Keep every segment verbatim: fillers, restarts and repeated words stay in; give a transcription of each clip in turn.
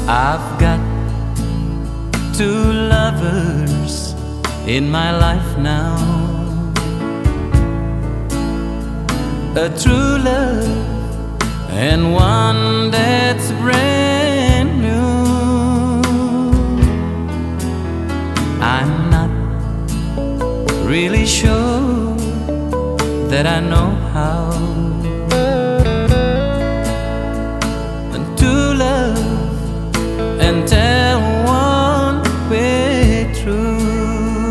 I've got two lovers in my life now, a true love and one that's brand new. I'm not really sure that I know how to love and tell one way true.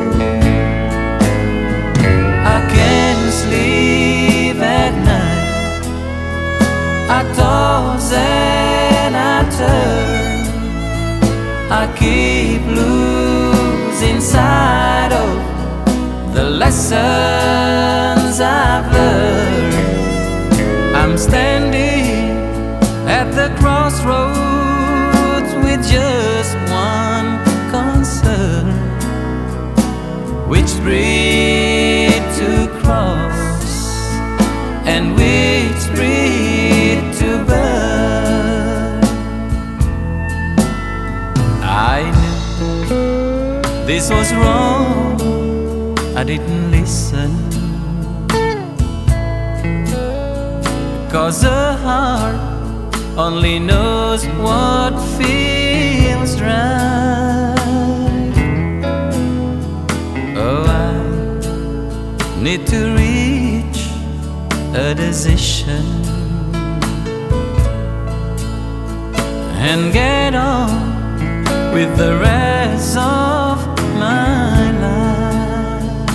I can't sleep at night, I toss and I turn, I keep losing sight of the lessons I've learned. I'm standing at the crossroads with just one concern: which bridge to cross and which bridge to burn. I knew this was wrong, I didn't listen, 'cause a heart only knows what feels right. Oh, I need to reach a decision and get on with the rest of my life.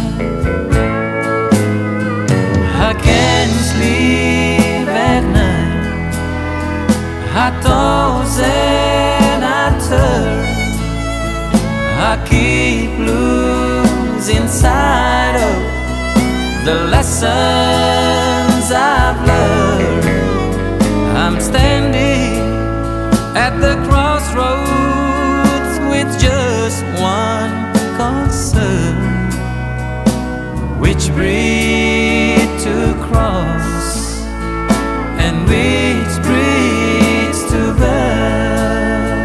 I can't sleep at night, I toss and I turn, I keep losing sight of the lessons I've learned. I'm standing at the crossroads with just one concern: which bridge to cross and which bridge to burn.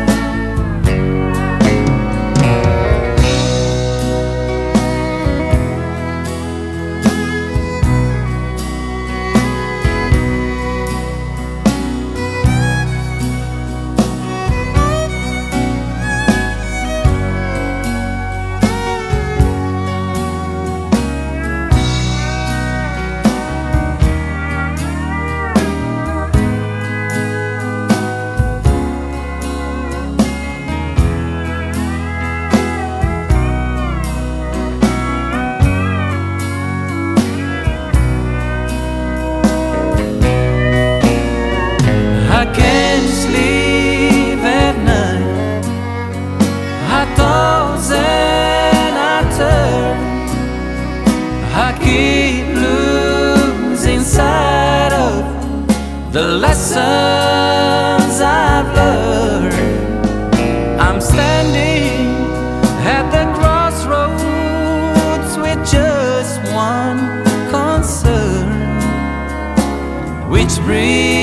I can't sleep at night, I toss and I turn, I keep losing sight of the lessons I've learned. I'm standing at the crossroads with just one concern: which bridge